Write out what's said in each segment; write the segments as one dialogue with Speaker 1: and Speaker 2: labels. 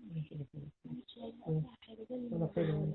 Speaker 1: ولا خير.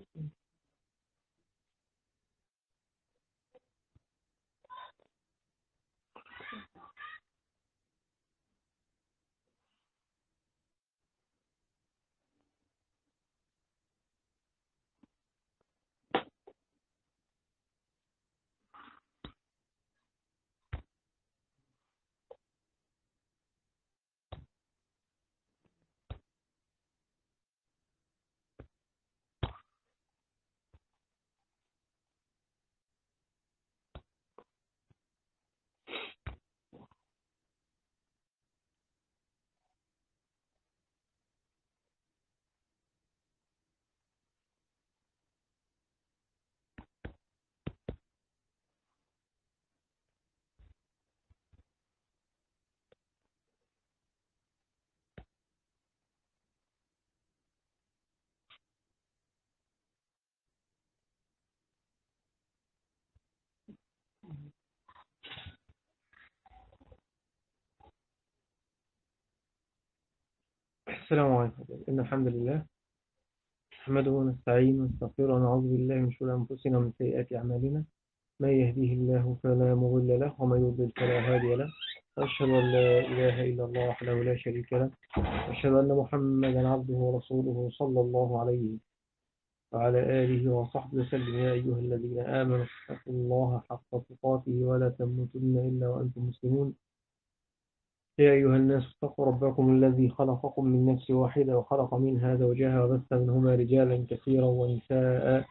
Speaker 1: السلام عليكم. إن الحمد لله نحمده ونستعينه ونستغفره ونعوذ بالله من شرور أنفسنا ومن سيئات أعمالنا. من يهديه الله فلا مضل له ومن يضلل فلا هادي له. وأشهد أن لا إله إلا الله وحده لا شريك له. وأشهد أن محمدا عبده ورسوله صلى الله عليه وعلى آله وصحبه وسلم. يا أيها الذين آمنوا اتقوا الله حق تقاته ولا تموتن إلا وأنتم مسلمون. يا أيها الناس اتقوا ربكم الذي خلقكم من نفس واحدة وخلق منها زوجها وبث منهما رجالا كثيرا ونساء.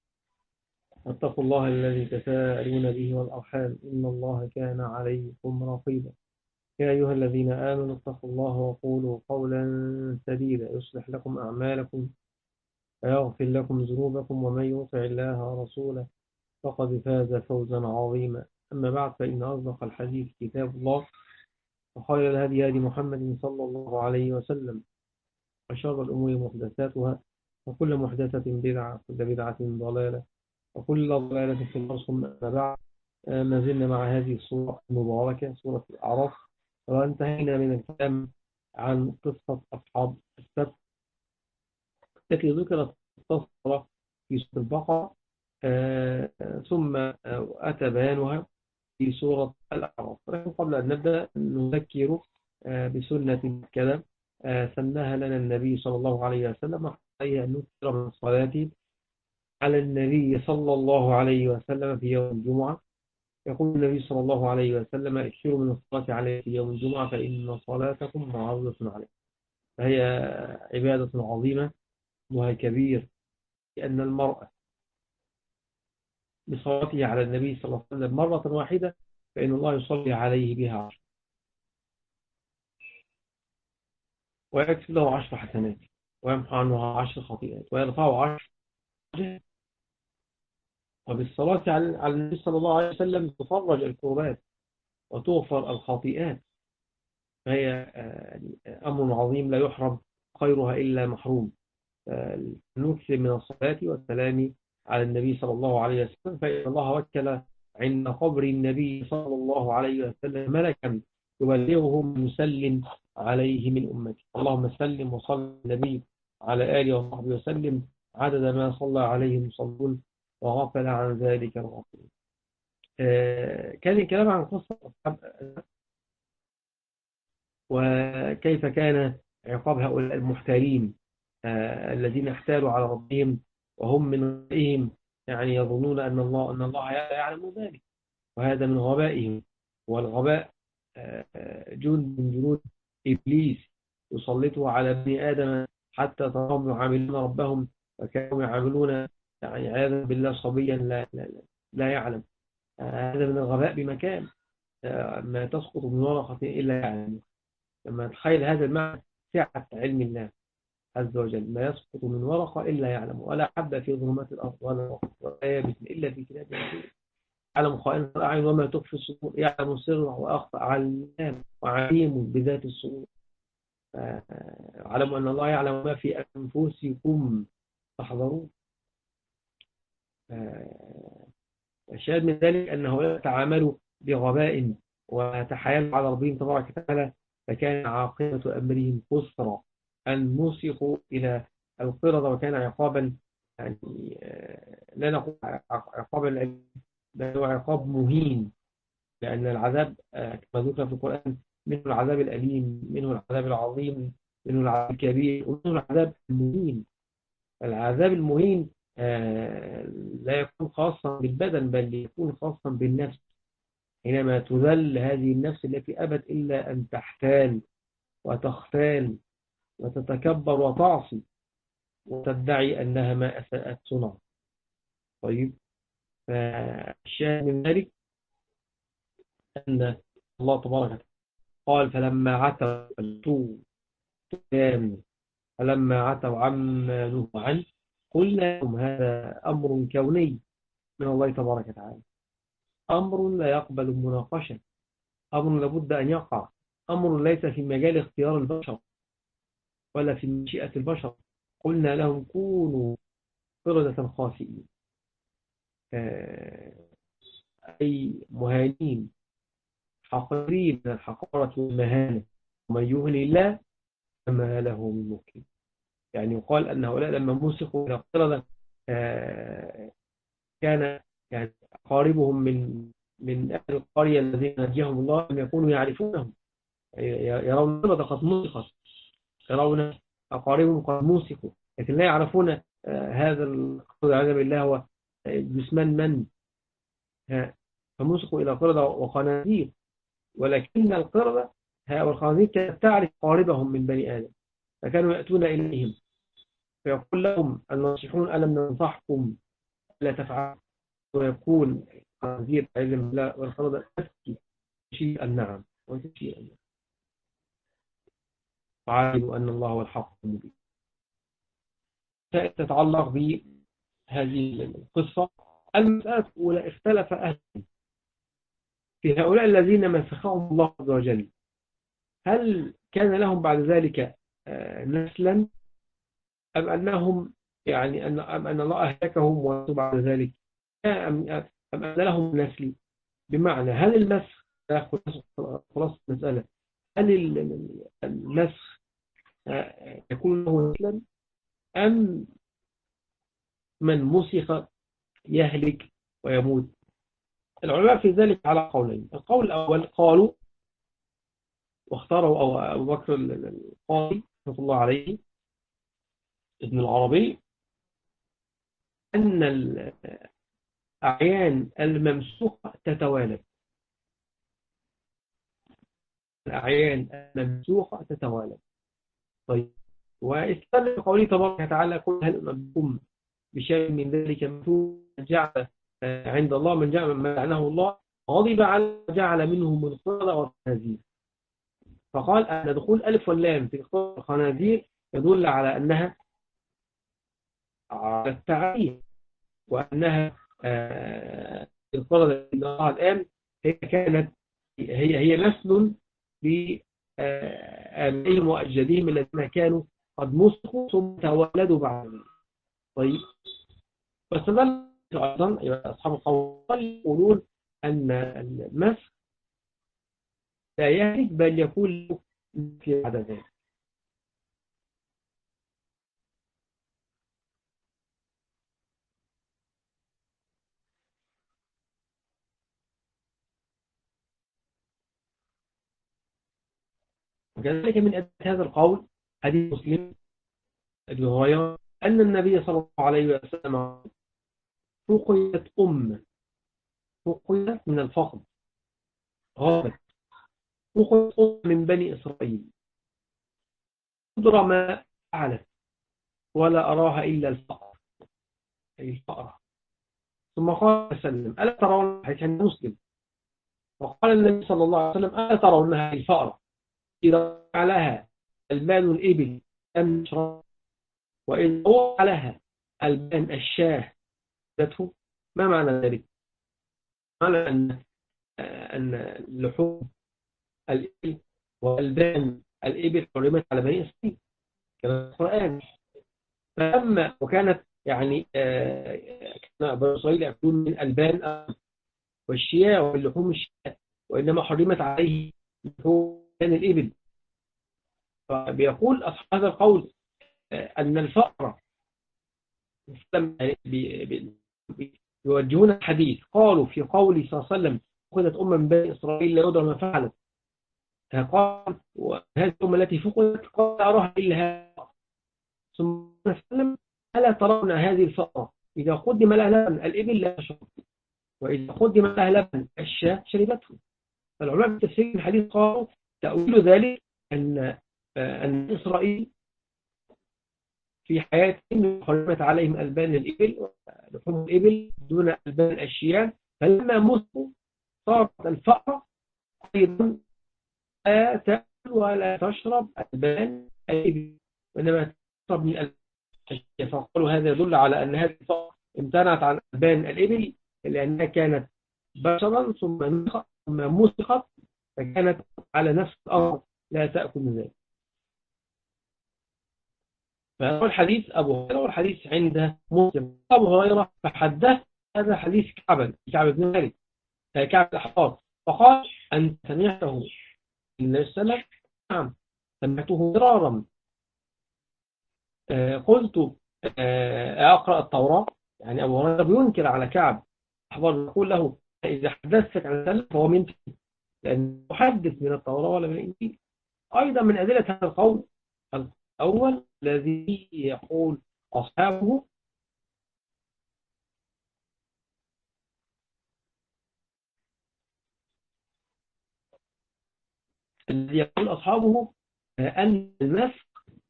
Speaker 1: واتقوا الله الذي تساءلون به والأرحام إن الله كان عليكم رقيبا. يا أيها الذين آمنوا اتقوا الله وقولوا قولا سديدا يصلح لكم أعمالكم ويغفر لكم ذنوبكم ومن يطع الله ورسوله فقد فاز فوزا عظيما. أما بعد فإن أصدق الحديث كتاب الله وخير الهدي هدي محمد صلى الله عليه وسلم وشر الأمور محدثاتها وكل محدثة بدعة وكل بدعة ضلالة وكل ضلالة في النار. ثم أما بعد ما زلنا مع هذه السورة المباركة سورة الأعراف وانتهينا من الكلام عن قصة أصحاب السبت التي ذكرت التصرة في سورة البقرة ثم أتى بيانها في سورة الأعراف. ولكن قبل أن نبدأ نذكر بسنة كذا سناها لنا النبي صلى الله عليه وسلم وهي أن نكثر من الصلاة على النبي صلى الله عليه وسلم في يوم الجمعة. يقول النبي صلى الله عليه وسلم اكثروا من الصلاة عليه في يوم الجمعة فإن صلاتكم معروضة عليه. فهي عبادة عظيمة وهي كبير لأن المرأة بصلاته على النبي صلى الله عليه وسلم مرة واحدة فإن الله يصلي عليه بها 10 ويكتب له 10 حسنات ويمحو عنه 10 خطيئات ويرفعه 10 درجات. وبالصلاة على النبي صلى الله عليه وسلم تفرج الكربات وتغفر الخطيئات. فهي أمر عظيم لا يحرم خيرها إلا محروم. نكثر من الصلاة والسلام على النبي صلى الله عليه وسلم فإن الله وكل عند قبر النبي صلى الله عليه وسلم ملكا يبلغه مسلم عليه من أمته. اللهم سلم وصل النبي على آله وصحبه وسلم عدد ما صلى عليه المصلون وغفل عن ذلك الغافلون. كان الكلام عن قصة أصحاب وكيف كان عقاب هؤلاء المحتالين الذين احتالوا على ربهم وهم من غيرهم يعني يظنون أن الله يعلم ذلك. وهذا من غبائهم. والغباء جند من جنود إبليس يسلطه على بني آدم حتى تراهم يعاملون ربهم وكانوا يعاملون يعني عياذا بالله صبيا لا يعلم. هذا من الغباء بمكان. ما تسقط من ورقة إلا يعلم. لما تخيل هذا المعنى سعة علم الله عز وجل ما يسقط من ورقة إلا يعلم ولا حبة في ظلمات الأرض ولا يابس إلا في كتاب مبين. يعلم خائنة الأعين وما تخفي الصدور يعلم السر وأخفى علام وعليم بذات الصدور. علموا أن الله يعلم ما في أنفسكم فاحذروه. الشاهد من ذلك أنه يتعاملوا بغباء وتحايلوا على ربهم تبارك وتعالى فكان عاقبة أمرهم خسرا. أن نوسخوا إلى القردة، وكان عقابا يعني لا نقول عقابا أليم، بل هو عقاب مهين، لأن العذاب كما ذكر في القرآن منه العذاب الأليم، منه العذاب العظيم، منه العذاب الكبير، ومنه العذاب المهين. العذاب المهين لا يكون خاصا بالبدن، بل يكون خاصا بالنفس، حينما تذل هذه النفس التي أبت إلا أن تحتال وتختال وتتكبر وتعصي وتدعي أنها ما أساءت صنع. طيب، فالشاهد من ذلك أن الله تبارك وتعالى قال فلما عتوا فلما عتوا عما نهوا عنه قلنا لهم هذا أمر كوني من الله تبارك وتعالى، أمر لا يقبل المناقشة، أمر لابد أن يقع، أمر ليس في مجال اختيار البشر ولا في مشيئة البشر. قلنا لهم كونوا قردة خاسئين، أي مهانين حقيرين من الحقارة والمهانة، ومن يهن الله فما له من مكرم. يعني يقال أن هؤلاء لما مسخوا إلى قردة كان يعني أقاربهم من أهل القرية الذين نجاهم الله أن يكونوا يعرفونهم، يرون قردة قد مسخت، يرون أقاربهم قد مسخوا، لكن لا يعرفون هذا القرد عزم الله هو جسمان من فمسخوا إلى قردة وخنازير، ولكن القردة والخنازير كانت تعرف قاربهم من بني آدم، فكانوا يأتون إليهم فيقول لهم الناصحون ألم ننصحكم لا تفعلوا، ويقول الخنازير عزم الله والقردة تبكي تشيء النعم وتشيء النعم، وعالموا أن الله هو الحق المبين. تتعلق بهذه القصة المسألة الأولى اختلف أهل في هؤلاء الذين مسخهم الله عز وجل، هل كان لهم بعد ذلك نسلا، أم أنهم يعني أم أن الله أهلكهم وأتوا بعد ذلك، أم أن لهم نسل؟ بمعنى هل المسخ خلاص المسألة، هل المسخ يكون له نسلا، أم من مسخ يهلك ويموت؟ العلماء في ذلك على قولين. القول الأول قالوا واختاروا أبو بكر القاضي رحمه الله عليه ابن العربي أن الأعيان الممسوخة تتوالد، الأعيان الممسوخة تتوالد. طيب، واستدل بقوله تبارك وتعالى قل هل أنبئكم بشيء من ذلك مثوب جعل عند الله من جعل ما لعنه الله غضب على جعل منهم القردة والخنازير، فقال أن دخول ألف واللام في الخنازير يدل على أنها على التعريف، وأنها القردة اللي الله الآن هي كانت هي نسل لآبائهم وأجدادهم الذين كانوا قد مسخوا ثم تولدوا بعد ذلك. طيب، واستدل أيضا أصحاب القول يقولون أن المسخ لا يهلك بل يكون له في بعد ذلك. وكذلك من أدلة هذا القول حديث مسلم أبي هريرة أن النبي صلى الله عليه وسلم رقيت رقيت من الفقد، غابت، رقيت من بني إسرائيل قدر ما فعلت ولا أراها إلا الفقر، أي الفقرة. ثم قال وسلم ألا ترون، حيث مسلم، وقال النبي صلى الله عليه وسلم ألا ترونها الفقرة إذا فعلها البان الإبل أم شراب، وإن وعلها البان الشاه ذاته. ما معنى ذلك؟ معنى أن لحوم الإبل والبان الإبل حرمت على بني إسرائيل كما في القرآن، فأما وكانت يعني كان بني إسرائيل يأكلون من البان والشياه واللحوم الشياه، وإنما حرمت عليه لحوم الإبل. بيقول أصحاب هذا القول أن الفأرة يوجهون الحديث، قالوا في قوله صلى الله عليه وسلم فقدت أمة من بني إسرائيل لا يدرى ما فعلت، فقال وهذه الأمة التي فقدت قال أراها إلا هذا، ثم سلم ألا ترون هذه الفأرة إذا قدم لها لبن الإبل لا تشرب، وإذا قدم لها لبن الشاة شربته. فالعلماء في تفسير الحديث قالوا تأويل ذلك أن إسرائيل في حياتهم حرمت عليهم ألبان الإبل ولحوم الإبل دون ألبان الشياه، فلما ماتوا صارت الفأرة أيضا لا تأكل ولا تشرب ألبان الإبل وإنما تشرب من ألبان الشياه. فقالوا هذا يدل على أن هذه الفأرة امتنعت عن ألبان الإبل لأنها كانت بشرا ثم مسخت فكانت على نفس الأرض لا تأكل من ذلك. فهو الحديث أبو هريرة والحديث عند مسلم. أبو هريرة فحدث هذا حديث كعب بن مالك كعب الأحبار، فقال أن سمعته النبي صلى الله عليه وسلم. نعم سمعته مرارا. قلت أقرأ التوراة، يعني أبو هريرة بينكر على كعب الأحبار، يقول له إذا حدثت عن سلم فهو من لأن يحدث من التوراة ولا من الإنجيل. أيضا من أدلة هذا القول الأول الذي يقول أصحابه أن المسك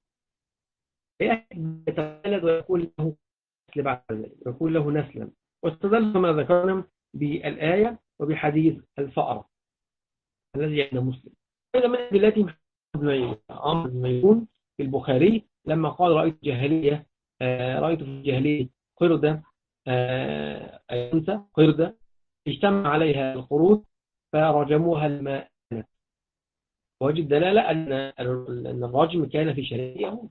Speaker 1: يتولد ويكون له نسل بعد ذلك، ويكون له نسلا، واستدل ما ذكرنا بالآية وبحديث الفأرة الذي عند مسلم. أيضا من أدلتهم عمرو بن ميمون في البخاري لما قال رأيت في الجاهلية قردة أنثى قردة اجتمع عليها القرود فرجموها الماء. وجد دلالة أن الرجم كان في شريعة اليهود،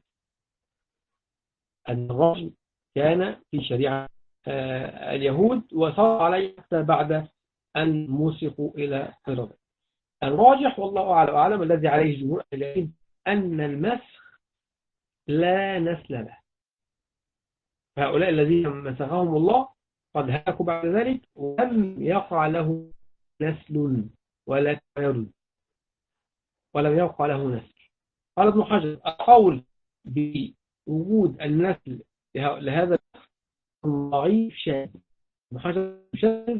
Speaker 1: أن الرجم كان في شريعة اليهود وصار عليه حتى بعد أن موسقوا إلى قردة. الراجح والله أعلم الذي عليه جمهور العلم أن المسخ لا نسل له. هؤلاء الذين مسخهم الله قد هلكوا بعد ذلك ولم يقع له نسل ولا تولد ولم يقع له نسل. قال ابن حجر القول بوجود النسل لهذا ضعيف شاذ. ابن حجر شاذ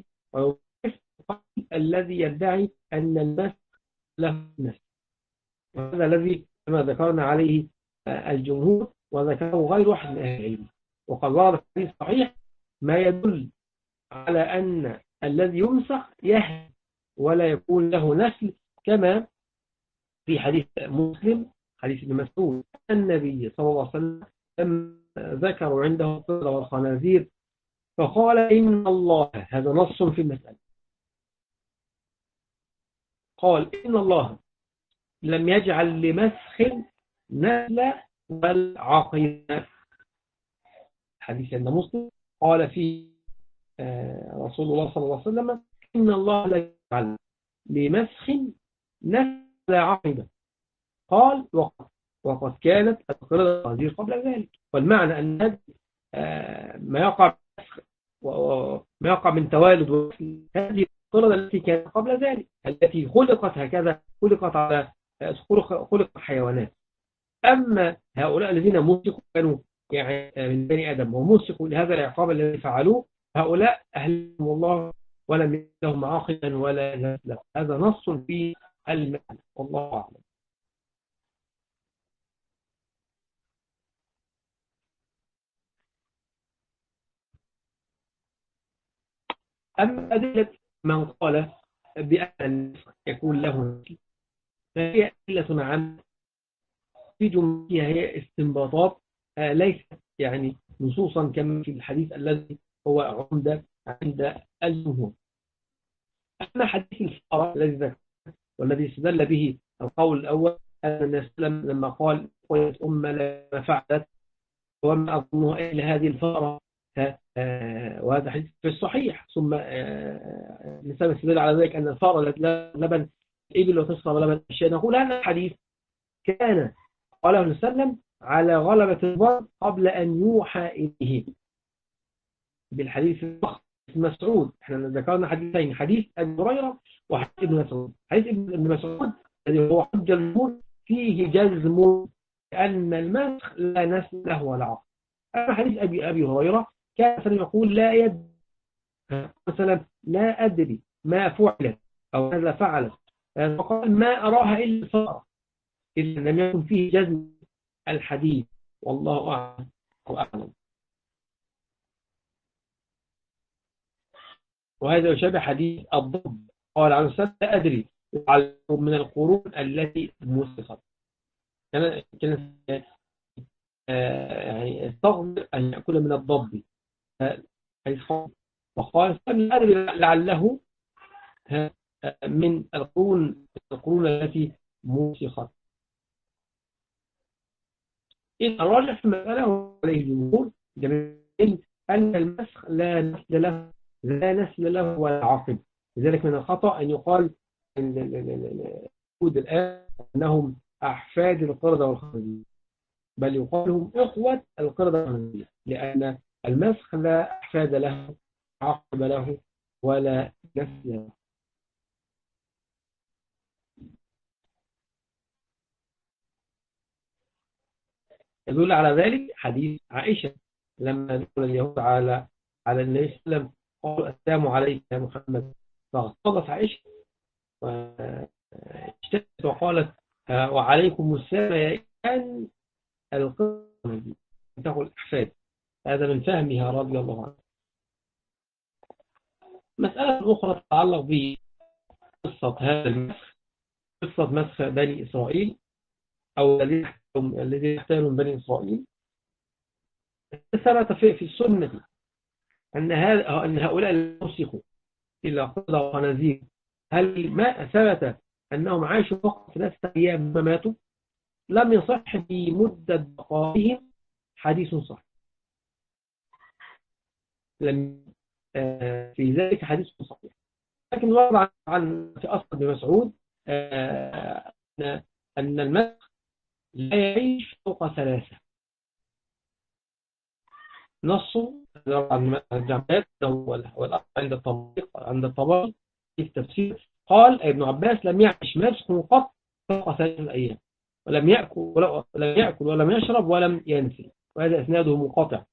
Speaker 1: الذي يدعي أن المسخ له نسل، وهذا الذي كما ذكرنا عليه الجمهور وذكره غير واحد من أهل العلم. وقد ورد في الحديث صحيح ما يدل على أن الذي يمسخ يهدي ولا يكون له نسل، كما في حديث مسلم حديث ابن مسعود النبي صلى الله عليه وسلم لما ذكروا عنده الطير والخنازير فقال إن الله، هذا نص في المسألة، قال إن الله لم يجعل لمسخ نسل والعقيم. حديث عند مسلم قال فيه رسول الله صلى الله عليه وسلم إن الله لا يجعل لمسخ نسل عقيم. قال وقد كانت القردة الخنازير قبل ذلك. والمعنى أن ما يقع من توالد هذه القردة التي كانت قبل ذلك التي خلقت هكذا، خلقت على خلق حيوانات. أما هؤلاء الذين مسخوا كانوا يعني من بني آدم ومسخوا لهذا العقاب الذي فعلوه، هؤلاء أهلهم الله ولم لهم عاقلا ولا نسلا. هذا نص في المعنى والله أعلم. أما أدلة من قال بأن النسخ يكون له نسل فهي أدلة عامة في جملتها هي استنباطات ليست يعني نصوصا كما في الحديث الذي هو عمدة عند الجمهور. أما حديث الفأرة الذي ذكر والذي استدل به القول الأول أن النبي صلى الله عليه وسلم لما قال قلت أمة لا فعلت وما أظنها إلا هذه الفأرة، وهذا حديث في الصحيح. ثم الإنسان يستدل على ذلك أن الفأرة لا لبن الإبل وتشرب لبن الشاة. نقول هذا الحديث كان قاله النبي صلى الله عليه وسلم على غلبة الظن قبل أن يوحى إليه. بالحديث الضخم مسعود، احنا ذكرنا حديثين، حديث أبي هريرة وحديث ابن مسعود. حديث ابن مسعود الذي هو حجة الجمهور فيه جزم أن المسخ لا نسل له ولا عقل. أما حديث أبي هريرة كان مثلا يقول لا يد مثلا لا أدري ما فعلت أو ماذا فعلت، فقال ما أراها إلا صار، إذا لم يكن فيه جزم الحديث، والله أعلم وأعلم. وهذا يشابه حديث الضب، قال عن السلام لا أدري من القرون التي مسخت. كان يعني استغفر أن يأكل من الضب، وقال لا أدري لعله من القرون التي مسخت. إن الراجح في المسألة عليه الجمهور جميل أن المسخ لا نسل له ولا عقب. لذلك من الخطأ أن يقال اليهود الآن أنهم أحفاد القردة والخنازير، بل يقال هم إخوة القردة والخنازير، لأن المسخ لا أحفاد له عقب له ولا نسل له. يدل على ذلك حديث عائشة لما دخل اليهود على النبي صلى الله عليه وسلم قالوا السلام عليك يا محمد، فاغتظت عائشة واشتكت وقالت وعليكم السلام يا إن القرن تقول الأحفاد. هذا من فهمها رضي الله عنه. مسألة أخرى تتعلق بقصة هذا المسخ، قصة مسخ بني إسرائيل أو الذي يحتال من بني إسرائيل. ثبت في السنة أن هؤلاء المسخوا إلا قردة وخنازير، هل ما ثبت أنهم عاشوا فقط 3 أيام ما ماتوا؟ لم يصح في مدة بقائهم حديث صحيح، لم في ذلك حديث صحيح. لكن ورد عن في أصل ابن مسعود أن المسخ لا يعيش فوق 3. نصه عن الجامعات عند الطبري في التفسير قال ابن عباس لم يعش مسخ قط فوق 3 أيام، ولم يأكل ولم يشرب ولم ينسي، وهذا إسناده منقطع.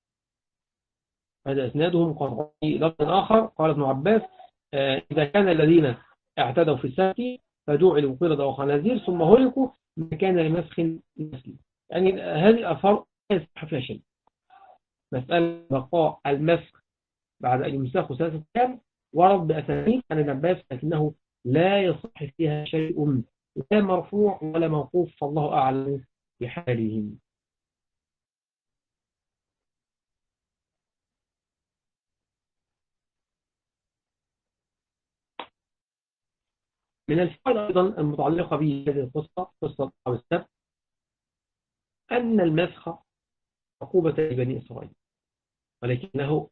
Speaker 1: في لفظ آخر قال ابن عباس إذا كان الذين اعتدوا في السبت فجعلوا قردة وخنازير ثم هلكوا ما كان لمسخ نسل. يعني هذه الأثار لا يصح فيها شيء. مسألة بقاء المسخ بعد أن يمسخوا 3 أيام ورد بأسانيد عن ابن عباس لكنه لا يصح فيها شيء، لا مرفوع ولا موقوف، فالله أعلم بحالهم. من الفوائد أيضا المتعلقة بهذه القصة، قصة أو السبت، أن المسخ عقوبة لبني إسرائيل، ولكنه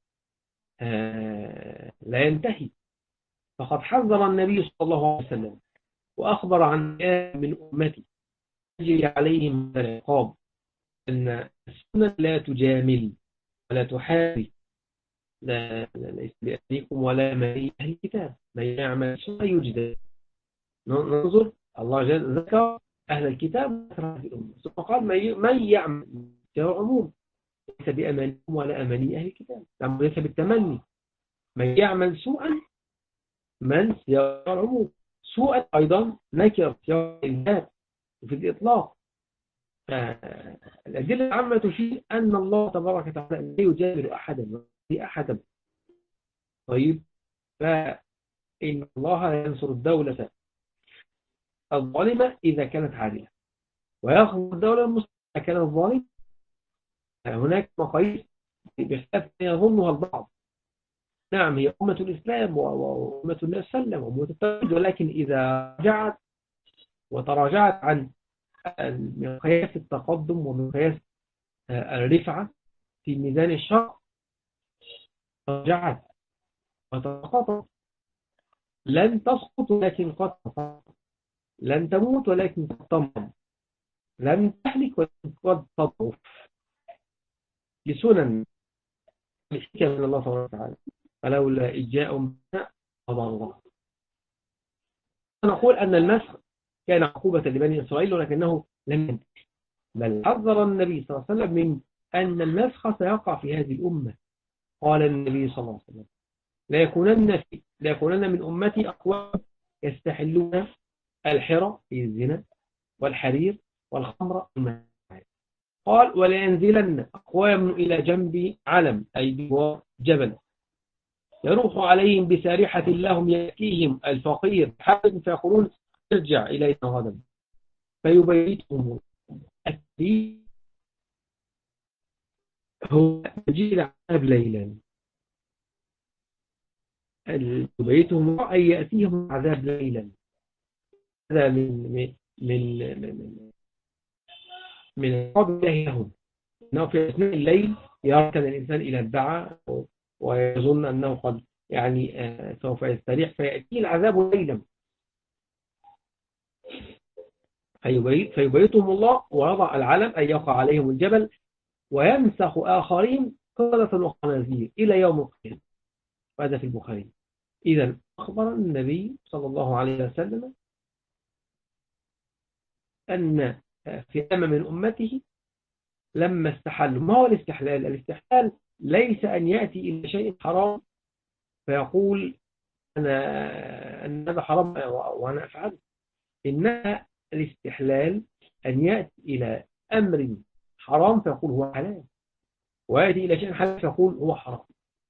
Speaker 1: لا ينتهي. فقد حذر النبي صلى الله عليه وسلم وأخبر عن من أمتي يجري عليهم العقاب أن السنة لا تجامل ولا تحاري، ليس بأهلكم ولا مالي أهل الكتاب، من يعمل سوء يجزى. ننظر الله جل ذكر أهل الكتاب في الأمة ثم قال من يعمل عموم، ليس بأمانكم ولا أماني أهل الكتاب، ليس بالتمني. من يعمل سوءا من سيارة العموم، سوءا أيضا نكر سيارة الإنهاء وفي الإطلاق. الأدلة العامة تشير أن الله تبارك وتعالى لا يجامل أحدا أحدا. طيب، فإن الله لا ينصر الدولة الظالمة إذا كانت عادلة، ويأخذ الدولة المسلمة إذا كانت ظالمة. هناك مقاييس بخلاف ما يظنها البعض. نعم، هي أمة الإسلام وأمة النبي صلى الله عليه وسلم وأمة التوحيد، ولكن إذا رجعت وتراجعت عن مقياس التقدم ومقياس الرفعة في ميزان الشرع، رجعت وتسقطت. لن تسقط ولكن قد تسقط، لن تموت ولكن قد تمرض. لم تهلك ولكن قد تضعف لسنن الحكم من الله سبحانه وتعالى، فلولا إذ جاءهم بنا فضروا. نقول أن المسخ كان عقوبة لبني إسرائيل ولكنه لم ينتهي، بل حذر النبي صلى الله عليه وسلم من أن المسخ سيقع في هذه الأمة. قال النبي صلى الله عليه وسلم لا يكونن من أمتي أقوام يستحلون الحرى في الزنا والحرير والخمر والمعازف. قال ولينزلن أقوام إلى جنب علم أي بوار جبل يروح عليهم بسارحة لهم يأتيهم الفقير حاجة فيقولون ارجع إلينا غدا فيبيتهم التي هو مجيء العذاب ليلا. يبيتهم أي يأتيهم عذاب ليلا. هذا من قبل الله لهم أنه في أثناء الليل يركن الإنسان إلى الدعاء ويظن أنه قد يعني سوف يستريح فيأتيه العذاب ليلا فيبيتهم الله ويضع العلم أي يقع عليهم الجبل ويمسخ آخرين قردة وخنازير إلى يوم القيامة. وهذا في البخاري. إذا أخبر النبي صلى الله عليه وسلم أن في أمم من أمته لما استحلوا. ما هو الاستحلال؟ الاستحلال ليس أن يأتي إلى شيء حرام فيقول أن هذا حرام وأنا أفعله. إنها الاستحلال أن يأتي إلى أمر حرام فيقول هو حلال، ويأتي إلى شيء حلال فيقول هو حرام.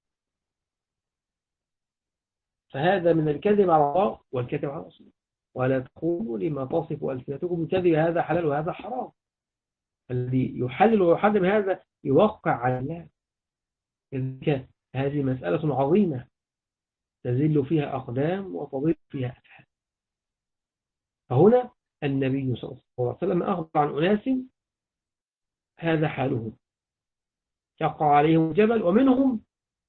Speaker 1: فهذا من الكذب على الله والكذب على رسوله. ولا تقولوا لما تصف ألسنتكم الكذب هذا حلال وهذا حرام. الذي يحلل ويحرم هذا يوقع على الله. إذن هذه مسألة عظيمة تزل فيها أقدام وتضل فيها أفعال. فهنا النبي صلى الله عليه وسلم أخبر عن أناس هذا حالهم يقع عليهم الجبل ومنهم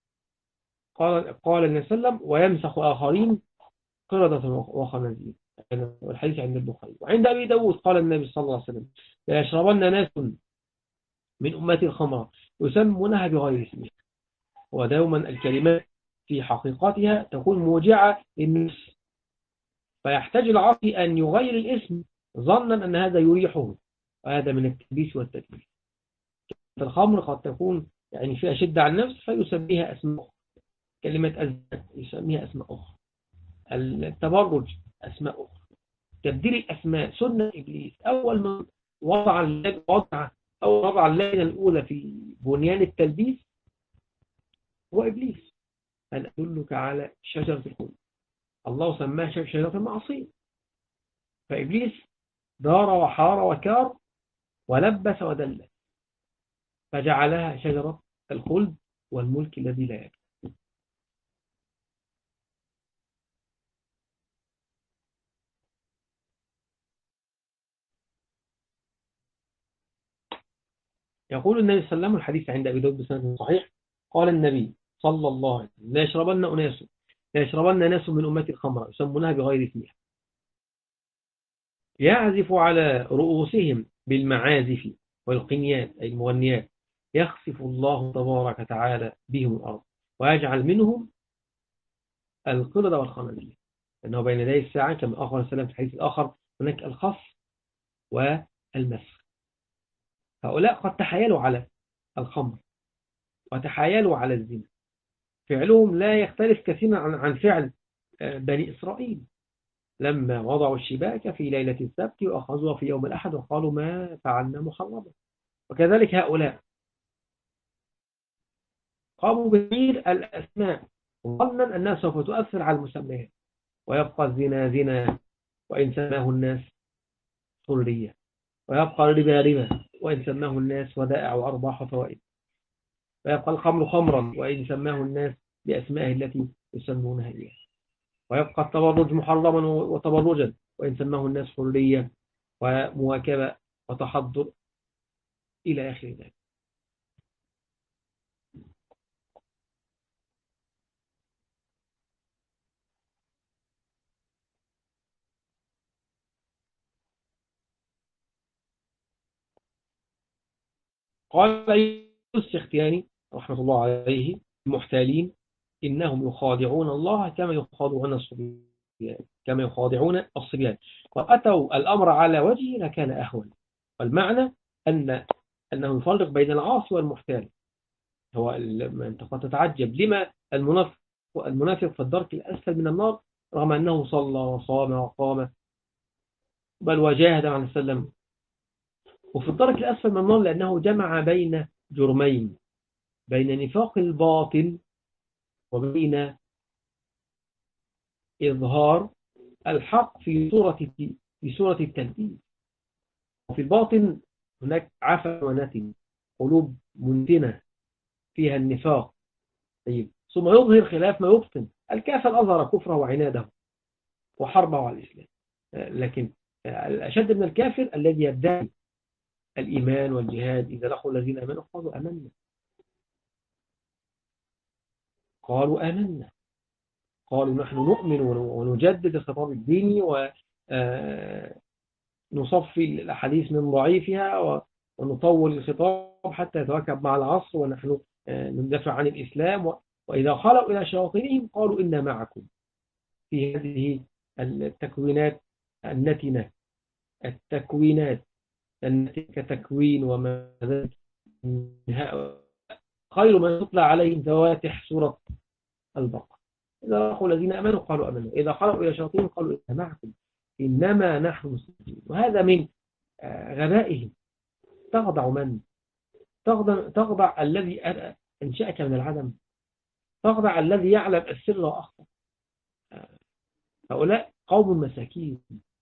Speaker 1: قال النبي صلى الله عليه وسلم ويمسخ آخرين قردة وخنازير. والحديث عند البخاري. وعند أبي داود قال النبي صلى الله عليه وسلم لا يشربن ناس من أمتي الخمر يسمونها بغير اسمها. ودوما الكلمات في حقيقتها تكون موجعة للنفس فيحتاج العاصي أن يغير الاسم ظنا أن هذا يريحه. وهذا من التلبيس والتدليس. الخمر قد تكون يعني فيها شدة على النفس فيسميها أسماء أخرى. كلمة الزنا يسميها أسماء أخرى. التبرج أسماء أخرى. تبديل الأسماء سنة إبليس. أول ما وضع اللجنة الأولى في بنيان التلبيس هو إبليس. أن أدلك على شجرة الخلد. الله سماها شجرة المعصية. فإبليس دار وحار وكار ولبس ودلس فجعلها شجرة الخلد والملك الذي لا يبلى. يقول النبي صلى الله عليه وسلم الحديث عند أبي داود بسند صحيح قال النبي صلى الله عليه وسلم لا يشربن ناس من أمتي الخمر يسمونها بغير اسمها يعزف على رؤوسهم بالمعازف والقنيات أي المغنيات يخسف الله تبارك وتعالى بهم الأرض ويجعل منهم القردة والخنازير. لأنه بين يدي الساعة كما أخبر السلام في الحديث الآخر هناك الخصف والمسخ. هؤلاء قد تحايلوا على الخمر وتحايلوا على الزنا. فعلهم لا يختلف كثيرا عن فعل بني إسرائيل لما وضعوا الشباك في ليلة السبت وأخذوها في يوم الأحد وقالوا ما فعلنا محرما. وكذلك هؤلاء قاموا بتغيير الأسماء ظنا أنها سوف تؤثر على المسميات ويبقى الزنا زنا وإن سماه الناس حرية ويبقى الربا ربا وإن سماه الناس ودائع وأرباح وفوائد ويبقى الخمر خمرا وإن سماه الناس بأسمائه التي يسمونها إياه ويبقى التبرج محرما وتبرجا وإن سماه الناس حرية ومواكبة وتحضر إلى آخر ذلك. قال السختياني رحمة الله عليه المحتالين إنهم يخادعون الله كما يخادعون الصبيان، كما يخادعون الصبيان، وأتوا الأمر على وجهه لكان أهون. والمعنى أنه يفرق بين العاصي والمحتال. أنت قد تتعجب لما المنافق في الدرك الأسفل من النار رغم أنه صلى وصام وقام بل وجاهد مع السلام، وفي الدرك الأسفل من النار لأنه جمع بين جرمين، بين نفاق الباطن وبين إظهار الحق في صورة التلبيس. وفي الباطن هناك عفن ونتن، قلوب منتنة فيها النفاق. طيب ثم يظهر خلاف ما يبطن، الكافر أظهر كفره وعناده وحربه على الإسلام، لكن الأشد من الكافر الذي يدعي الإيمان والجهاد. إذا لقوا الذين آمنوا قالوا آمنا، قالوا آمنا، قالوا نحن نؤمن ونجدد الخطاب الديني ونصفي الأحاديث من ضعيفها ونطول الخطاب حتى يتواكب مع العصر، ونحن ندافع عن الإسلام. وإذا خلوا إلى شياطينهم قالوا إنا معكم في هذه التكوينات النتنة، التكوينات كتكوين وما ذلك خير ما يطلع عليهم فواتح سورة البقرة. إذا لقوا الذين آمنوا قالوا آمنوا، إذا خلوا إلى شياطينهم قالوا إنا معكم إنما نحن مسلمون. وهذا من غبائهم. تخضع من؟ تخضع الذي أنشأك من العدم، تخضع الذي يعلم السر وأخفى. هؤلاء قوم مساكين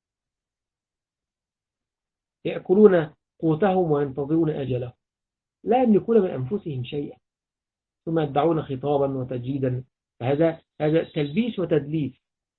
Speaker 1: يأكلون قوتهم وينتظرون أجلهم، لا يملكون من أنفسهم شيئا، ثم يدعون خطابا وتجديدا. هذا تلبيس وتدليس.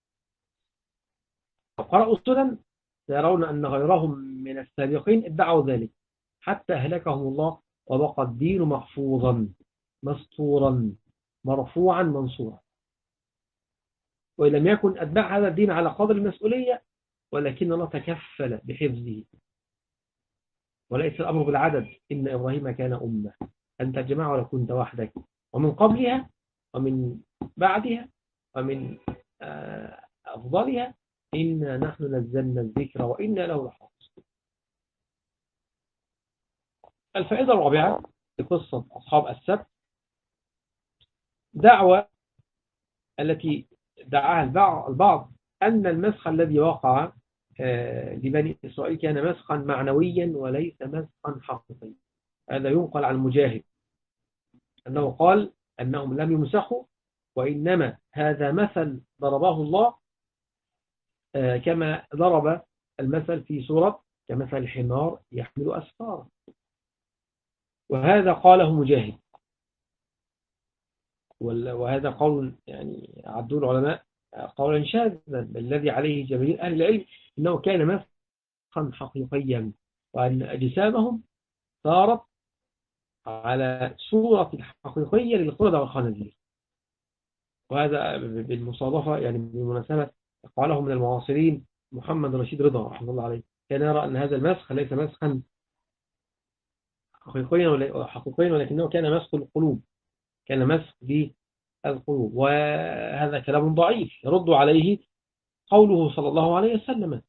Speaker 1: قرأوا السنن سيرون أن غيرهم من السابقين ادعوا ذلك حتى أهلكهم الله، وبقى الدين محفوظا مستورا مرفوعا منصورا. وإن لم يكن أتباع هذا الدين على قدر المسؤولية، ولكن الله تكفل بحفظه. وليس الأمر بالعدد، إن إبراهيم كان أمة، أنت الجماعة ولا كنت وحدك، ومن قبلها ومن بعدها ومن أفضلها إنا نحن نزلنا الذكر وإنا له لحافظون. الفائدة الرابعة في قصة أصحاب السبت دعوة التي دعاها البعض أن المسخ الذي وقع لبني إسرائيل كان مسخا معنويا وليس مسخا حقيقيا. هذا ينقل عن مجاهد أنه قال أنهم لم يمسخوا، وإنما هذا مثل ضربه الله كما ضرب المثل في سورة كمثل الحمار يحمل أسفارا. وهذا قاله مجاهد، وهذا قول يعني عدوا العلماء قولا شاذا، الذي عليه جماهير أهل العلم إنه كان مسخا حقيقيا، وأن أجسامهم صارت على صورة حقيقية للقردة والخنازير. وهذا بالمصادفة يعني بالمناسبة قاله من المعاصرين محمد رشيد رضا رحمه الله عليه، كان يرى أن هذا المسخ ليس مسخا حقيقيا ولكنه كان مسخ القلوب، كان مسخ بالقلوب. وهذا كلام ضعيف يرد عليه قوله صلى الله عليه وسلم،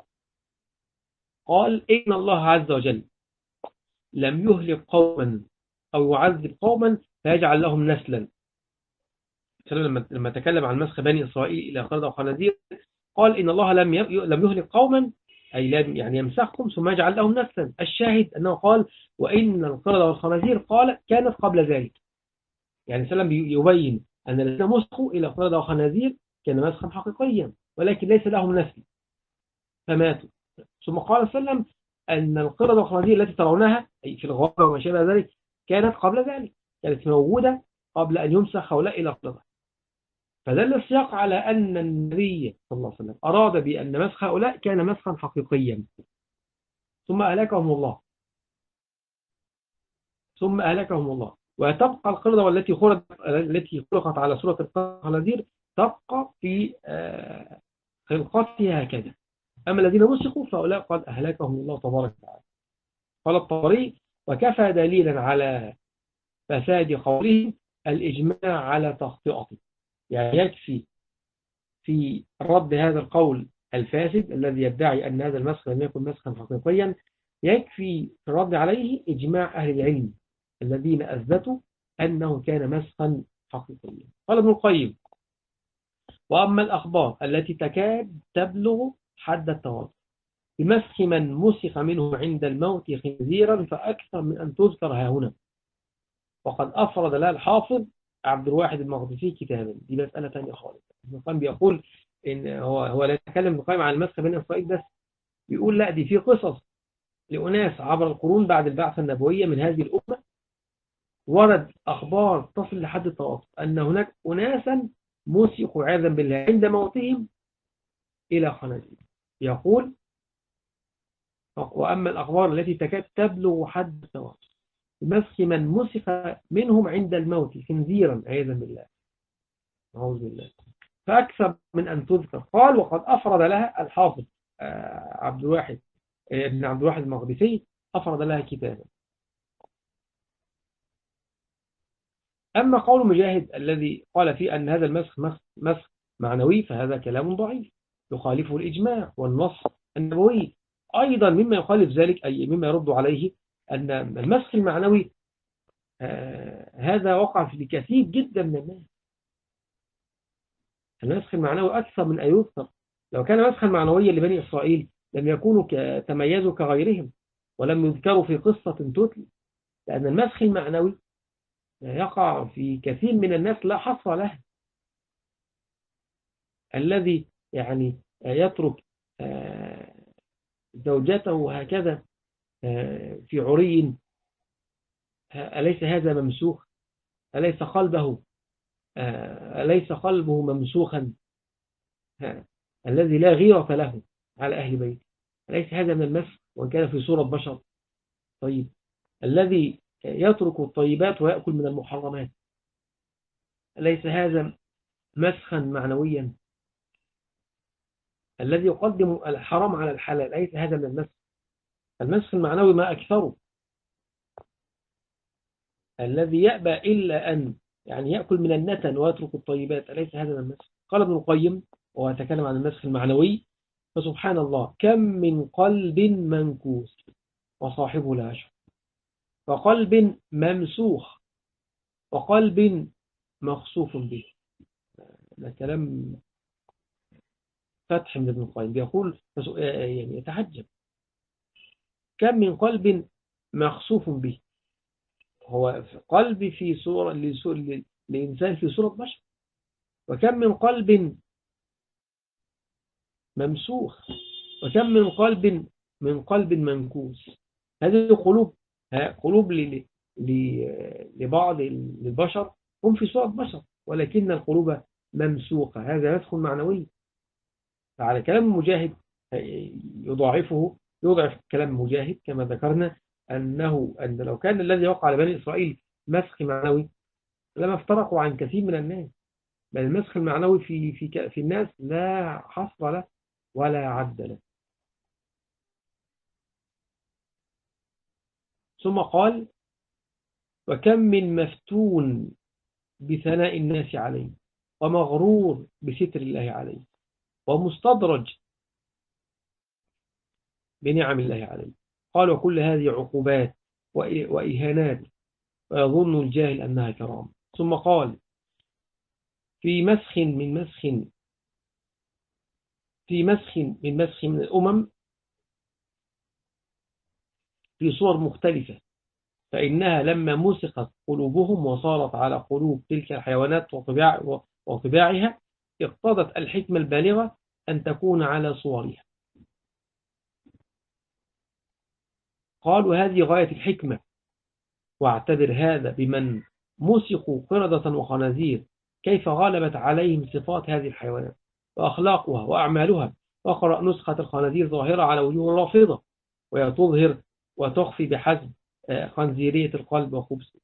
Speaker 1: قال إن الله عز وجل لم يهلك قوما أو يعذب قوما فيجعل لهم نسلا. لما تكلم عن مسخ بني إسرائيل إلى قردة وخنازير قال إن الله لم يهلك قوما، أي لم يعني يمسخهم ثم يجعل لهم نسلا. الشاهد أنه قال وإن القردة والخنازير قال كانت قبل ذلك، يعني سلم يبين أن الذين مسخوا إلى قردة وخنازير كان مسخا حقيقيا ولكن ليس لهم نسل فماتوا. ثم قال سلم أن القردة والخنازير التي ترونها أي في الغابة وما شابه ذلك كانت قبل ذلك، كانت موجودة قبل أن يمسخ هؤلاء إلى قردة. فدل السياق على أن النبي صلى الله عليه وسلم أراد بأن مسخ هؤلاء كان مسخا حقيقيا ثم أهلكهم الله. وتبقى القردة والتي خلقت على صورة الخنازير تبقى في خلقتها هكذا. أما الذين مسخوا فهؤلاء قد أهلكهم الله تبارك وتعالى. قال الطبري وكفى دليلا على فساد قولهم الإجماع على تخطئته. يعني يكفي في رد هذا القول الفاسد الذي يدعي أن هذا المسخ لم يكن مسخا حقيقيا، يكفي في الرد عليه إجماع أهل العلم الذين أثبتوا أنه كان مسخا حقيقيا. قال ابن القيم: وأما الأخبار التي تكاد تبلغ حد التواتر بمسخ من مسخ منه عند الموت خنزيرا فأكثر من أن تذكر ها هنا، وقد أفرد لها الحافظ عبد الواحد المقدسي كتابا. دي مسألة ثانية خالص. ابن القيم بيقول إن هو لا يتكلم ابن القيم عن المسخ بين إسرائيل بس، بيقول لا، دي في قصص لأناس عبر القرون بعد البعثة النبوية من هذه الأمة ورد أخبار تصل لحد التواتر أن هناك أناسا مسخوا عياذا بالله عند موتهم إلى خنازير. يقول: وأما الأخبار التي تكاد تبلغ حد التواتر بمسخ من مسخ منهم عند الموت خنزيرا عياذا بالله، أعوذ بالله، فأكثر من أن تذكر. قال: وقد أفرد لها الحافظ عبد الواحد ابن عبد الواحد المقدسي، أفرد لها كتابا. أما قول مجاهد الذي قال فيه أن هذا المسخ مسخ معنوي فهذا كلام ضعيف يخالفه الإجماع والنص النبوي. أيضا مما يخالف ذلك أي مما يرد عليه أن المسخ المعنوي هذا وقع في كثير جدا من الناس. المسخ المعنوي أكثر من أن يذكر. لو كان مسخا معنويا لبني إسرائيل لم يكونوا تميزوا كغيرهم ولم يذكروا في قصة تتلى، لأن المسخ المعنوي يقع في كثير من الناس لا حصر له. الذي يعني يترك زوجته هكذا في عري، أليس هذا ممسوخ؟ أليس قلبه ممسوخا؟ الذي لا غيرة له على أهل بيته، أليس هذا من المسخ وإن كان في صورة بشر؟ طيب، الذي يترك الطيبات ويأكل من المحرمات، أليس هذا مسخا معنويا؟ الذي يقدم الحرام على الحلال، أليس هذا من المسخ؟ المسخ المعنوي ما أكثره. الذي يأبى إلا أن يعني يأكل من النتن ويترك الطيبات، أليس هذا من المسخ؟ قال ابن القيم وهو يتكلم عن المسخ المعنوي: فسبحان الله، كم من قلب منكوس وصاحبه لا يشعر، وقلب ممسوخ وقلب مخسوف به. ده كلام فتح من ابن القيم، بيقول يعني يتعجب، كم من قلب مخسوف به، هو قلب في صورة لإنسان في صورة بشر، وكم من قلب ممسوخ، وكم من قلب منكوس. هذه قلوب لبعض البشر هم في صورة بشر، ولكن القلوب ممسوخة. هذا مسخ معنوي. فعلى كلام مجاهد يضعف كلام مجاهد كما ذكرنا أن لو كان الذي وقع لبني إسرائيل مسخ معنوي لما افترقوا عن كثير من الناس، بل المسخ المعنوي في الناس لا حصر له ولا عد له. ثم قال: وكم من مفتون بثناء الناس عليه، ومغرور بستر الله عليه، ومستدرج بنعم الله عليه. قال: وكل هذه عقوبات وإهانات، ويظن الجاهل أنها كرام. ثم قال: في مسخ من الأمم في صور مختلفة، فإنها لما مسخت قلوبهم وصارت على قلوب تلك الحيوانات وطباعها اقتضت الحكمة البالغة أن تكون على صورها. قالوا: هذه غاية الحكمة، واعتبر هذا بمن مسخوا قردة وخنازير كيف غلبت عليهم صفات هذه الحيوانات وأخلاقها وأعمالها. وقرأ نسخة الخنازير ظاهرة على وجوه الرافضة، وهي تظهر وتخفي بحسب خنزيرية القلب وخبثه.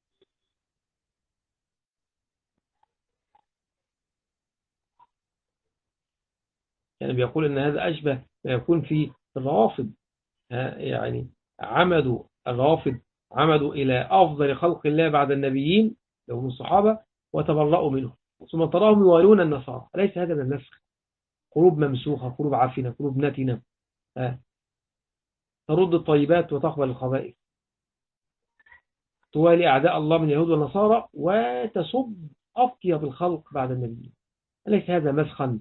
Speaker 1: يعني بيقول أن هذا أشبه ما يكون في الروافض، يعني عمدوا الروافض عمدوا إلى أفضل خلق الله بعد النبيين لهم الصحابة وتبرأوا منهم، ثم تراهم يوالون النصارى. أليس هذا من النسخ؟ قلوب ممسوخة، قلوب عافنة، قلوب نتنة، ترد الطيبات وتقبل الخبائث، توالي أعداء الله من اليهود والنصارى وتصب أطيب الخلق بعد النبيين. أليس هذا مسخا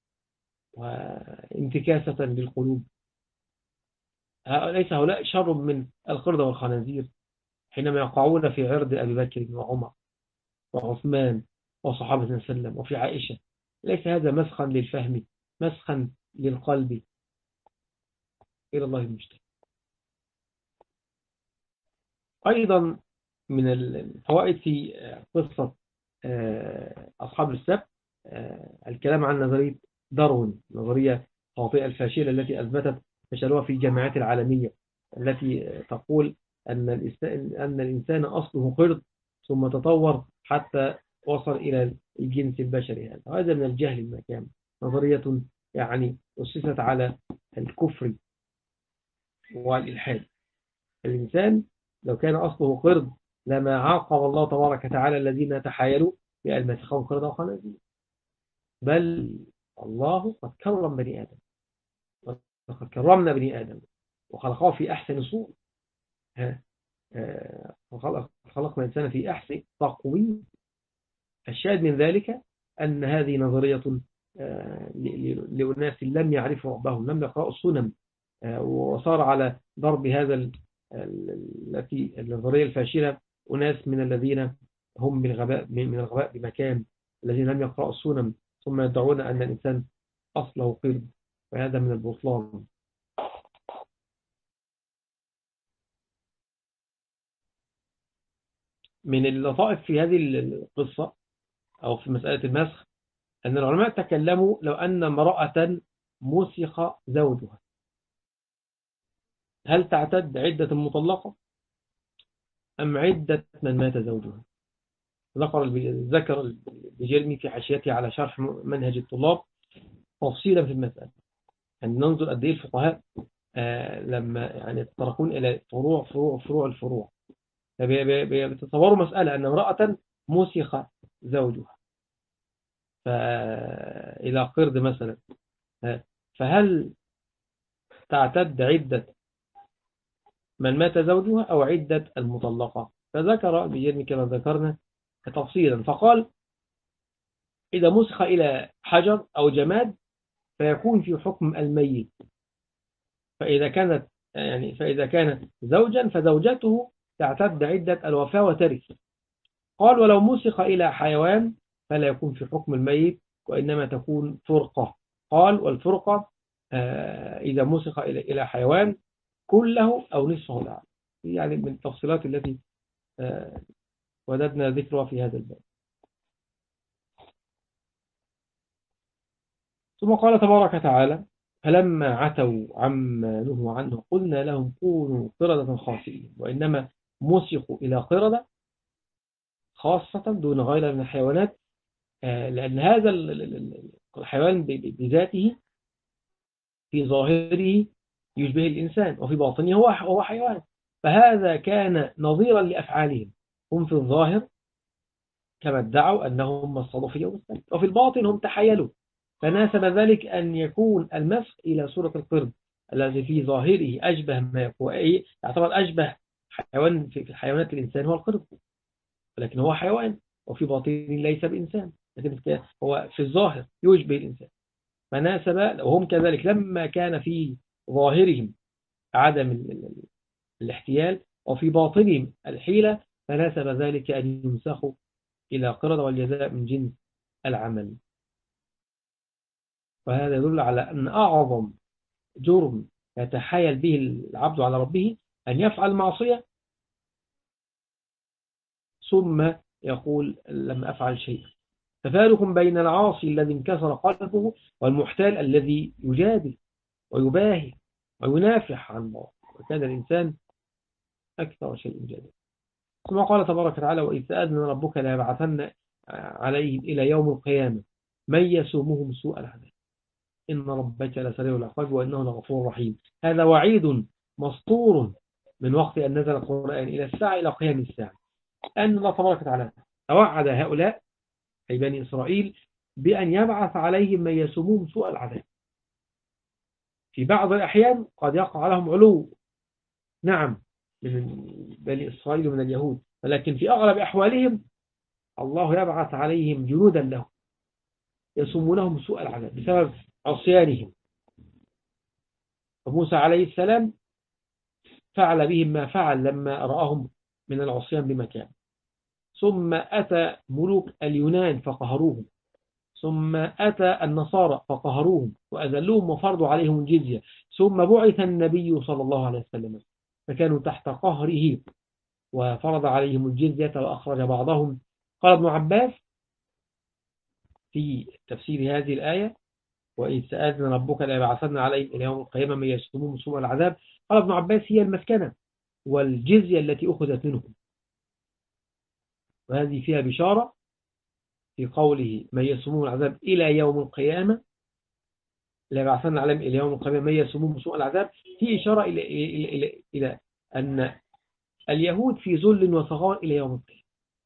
Speaker 1: وانتكاسة للقلوب؟ أليس هؤلاء شر من القردة والخنازير حينما يقعون في عرض أبي بكر وعمر وعثمان وصحابة النبي صلى الله عليه وسلم وفي عائشة؟ ليس هذا مسخا للفهم، مسخا للقلب؟ إلى الله المشتكى. أيضا من الفوائد في قصة أصحاب السبت الكلام عن نظرية داروين، نظرية خاطئة الفاشلة التي أثبتت فشلوها في الجامعات العالمية، التي تقول أن الإنسان أصله قرد ثم تطور حتى وصل إلى الجنس البشري. هذا من الجهل المكان، نظرية يعني أسست على الكفر والإلحاد. الإنسان لو كان أصله قرد لما عاقب الله تبارك وتعالى الذين تحايلوا بأن مسخهم قردة وخنازير، بل الله قد كرم بني آدم، وقد كرمنا بني آدم وخلقه في أحسن صورة. خلقنا الإنسان في أحسن تقويم. الشاهد من ذلك أن هذه نظرية لأناس لم يعرفوا ربهم، لم يقرأوا السنن، وصار على ضرب هذا التي النظرية الفاشلة أناس من الذين هم من الغباء بمكان، الذين لم يقرأوا السنن ثم يدعون أن الإنسان أصله قرد، وهذا من البطلان. من اللطائف في هذه القصة أو في مسألة المسخ أن العلماء تكلموا لو أن امرأة مسخ زوجها هل تعتد عدة مطلقة أم عدة من مات زوجها؟ ذكر البجرمي في حاشيته على شرح منهج الطلاب تفصيلا في المسألة، أن ننظر قد ايه الفقهاء لما يعني يتطرقون إلى فروع الفروع، بيتصوروا مسألة أن امرأة مسخ زوجها إلى قرد مثلا، فهل تعتد عدة من مات زوجها أو عدة المطلقة؟ فذكر بجرمي كما ذكرنا تفصيلا، فقال إذا مسخ إلى حجر أو جماد فيكون في حكم الميت، فإذا كان زوجا فزوجته تعتد عدة الوفاة وترث. قال ولو مسخ إلى حيوان فلا يكون في حكم الميت وإنما تكون فرقة. قال والفرقة إذا مسخ إلى حيوان كله أو نصفه الأعلى، يعني من التفصيلات التي وددنا ذكرها في هذا الباب. ثم قال تبارك وتعالى فلما عتوا عما نهوا عنه قلنا لهم كونوا قردة خاسئين، وإنما مسخوا إلى قردة خاصة دون غير من الحيوانات، لأن هذا الحيوان بذاته في ظاهره يشبه الإنسان وفي باطنه هو حيوان، فهذا كان نظيرا لأفعالهم. هم في الظاهر كما ادعوا أنهم مصطدوا في يوم السبت، وفي الباطن هم تحيلوا، فناسب ذلك أن يكون المسخ إلى صورة القرد الذي في ظاهره أشبه ما يكون يعتبر أشبه حيوان في حيوانات الإنسان هو القرد، ولكن هو حيوان وفي باطنه ليس بإنسان، لكن هو في الظاهر يشبه الإنسان. فناسب وهم كذلك لما كان في ظاهرهم عدم الاحتيال وفي باطنهم الحيلة، فناسب ذلك أن يمسخوا إلى قردة، والجزاء من جنس العمل. وهذا يدل على أن أعظم جرم يتحايل به العبد على ربه أن يفعل معصية ثم يقول لم أفعل شيئا. تفارق بين العاصي الذي انكسر قلبه والمحتال الذي يجادل ويباهي وينافح عن الله، وكان الإنسان أكثر شيء جادل. ثم قال تبارك وتعالى وإذ تأذن ربك ليبعثن عليهم إلى يوم القيامة من يسومهم سوء العذاب إن ربك لسريع العقاب وإنه لغفور رحيم. هذا وعيد مسطور من وقت أن نزل القرآن إلى الساعة إلى قيام الساعة أن الله تبارك وتعالى توعد هؤلاء أي بني إسرائيل بأن يبعث عليهم من يسومون سوء العذاب. في بعض الأحيان قد يقع لهم علو، نعم، من بني إسرائيل ومن اليهود، ولكن في أغلب أحوالهم الله يبعث عليهم جنودا لهم يسومونهم سوء العذاب بسبب عصيانهم. فموسى عليه السلام فعل بهم ما فعل لما رآهم من العصيان بمكان، ثم أتى ملوك اليونان فقهروهم، ثم أتى النصارى فقهروهم وأذلوهم وفرضوا عليهم الجزية، ثم بعث النبي صلى الله عليه وسلم فكانوا تحت قهره وفرض عليهم الجزية وأخرج بعضهم. قال ابن عباس في تفسير هذه الآية: وإذ سأذن ربك ليبعثن عليهم إلى يوم القيامة من يسومهم سوء العذاب. قال ابن عباس: هي المسكنة والجزية التي أخذت منهم، وهذه فيها بشارة في قوله من يسومهم العذاب إلى يوم القيامة، لا بعثنا عليهم إلى يوم القيامة من يسومهم سوء العذاب، في إشارة إلى أن اليهود في ذل وصغار إلى يوم القيامة.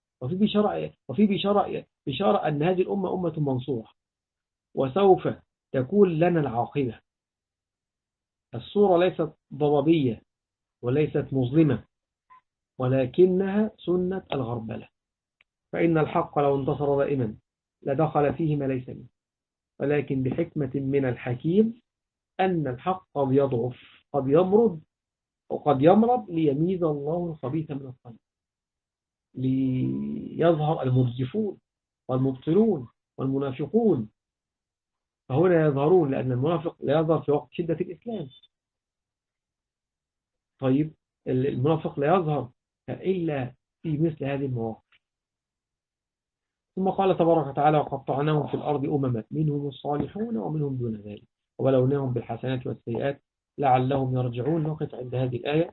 Speaker 1: وفي بشارة أن هذه الأمة أمة منصورة وسوف تكون لنا العاقبة. الصورة ليست ضبابية وليست مظلمة، ولكنها سنة الغربلة، فإن الحق لو انتصر دائما لدخل فيه ما ليس منه، ولكن بحكمة من الحكيم أن الحق قد يضعف، قد يمرض وقد يمرض ليميز الله الخبيث من الطيب، ليظهر المرجفون والمبطلون والمنافقون، فهنا يظهرون، لأن المنافق لا يظهر في وقت شدة الإسلام. طيب، المنافق لا يظهر إلا في مثل هذه المواقف. ثم قال تبارك وتعالى: وقطعناهم في الأرض أمما منهم الصالحون ومنهم دون ذلك وبلوناهم بالحسنات والسيئات لعلهم يرجعون. نقف عند هذه الآية.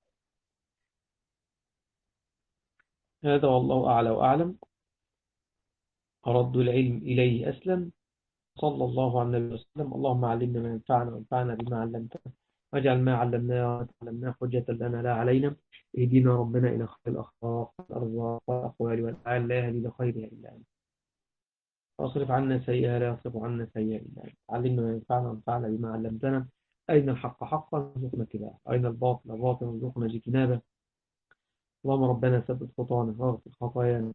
Speaker 1: هذا والله أعلى وأعلم. أرد العلم إليه أسلم. صلى الله على النبي وسلم. اللهم علمنا ما ينفعنا وانفعنا بما علمتنا، واجعل ما علمناه وتعلمناه حجة لنا لا علينا. اهدنا ربنا إلى خير الأخلاق والأرزاق والأقوال والأفعال، لا يهدي لخيرها إلا أنت. واصرف عنا سيئها لا يصرف عنا سيئها إلا أنت. علمنا ما ينفعنا وانفعنا بما علمتنا. أين الحق حقا ارزقنا اتباعه، أين الباطل باطلا ارزقنا اجتنابه. اللهم ربنا ثبت خطانا واغفر خطايانا،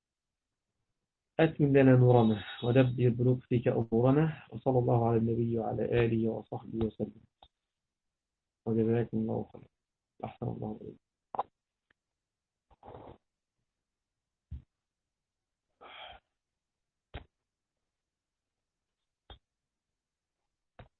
Speaker 1: أتمم لنا نورنا ودبر بلطفك أمورنا. وصلى الله على النبي وعلى آله وصحبه وسلم، وجزاكم الله خيرا. أحسن الله إليكم.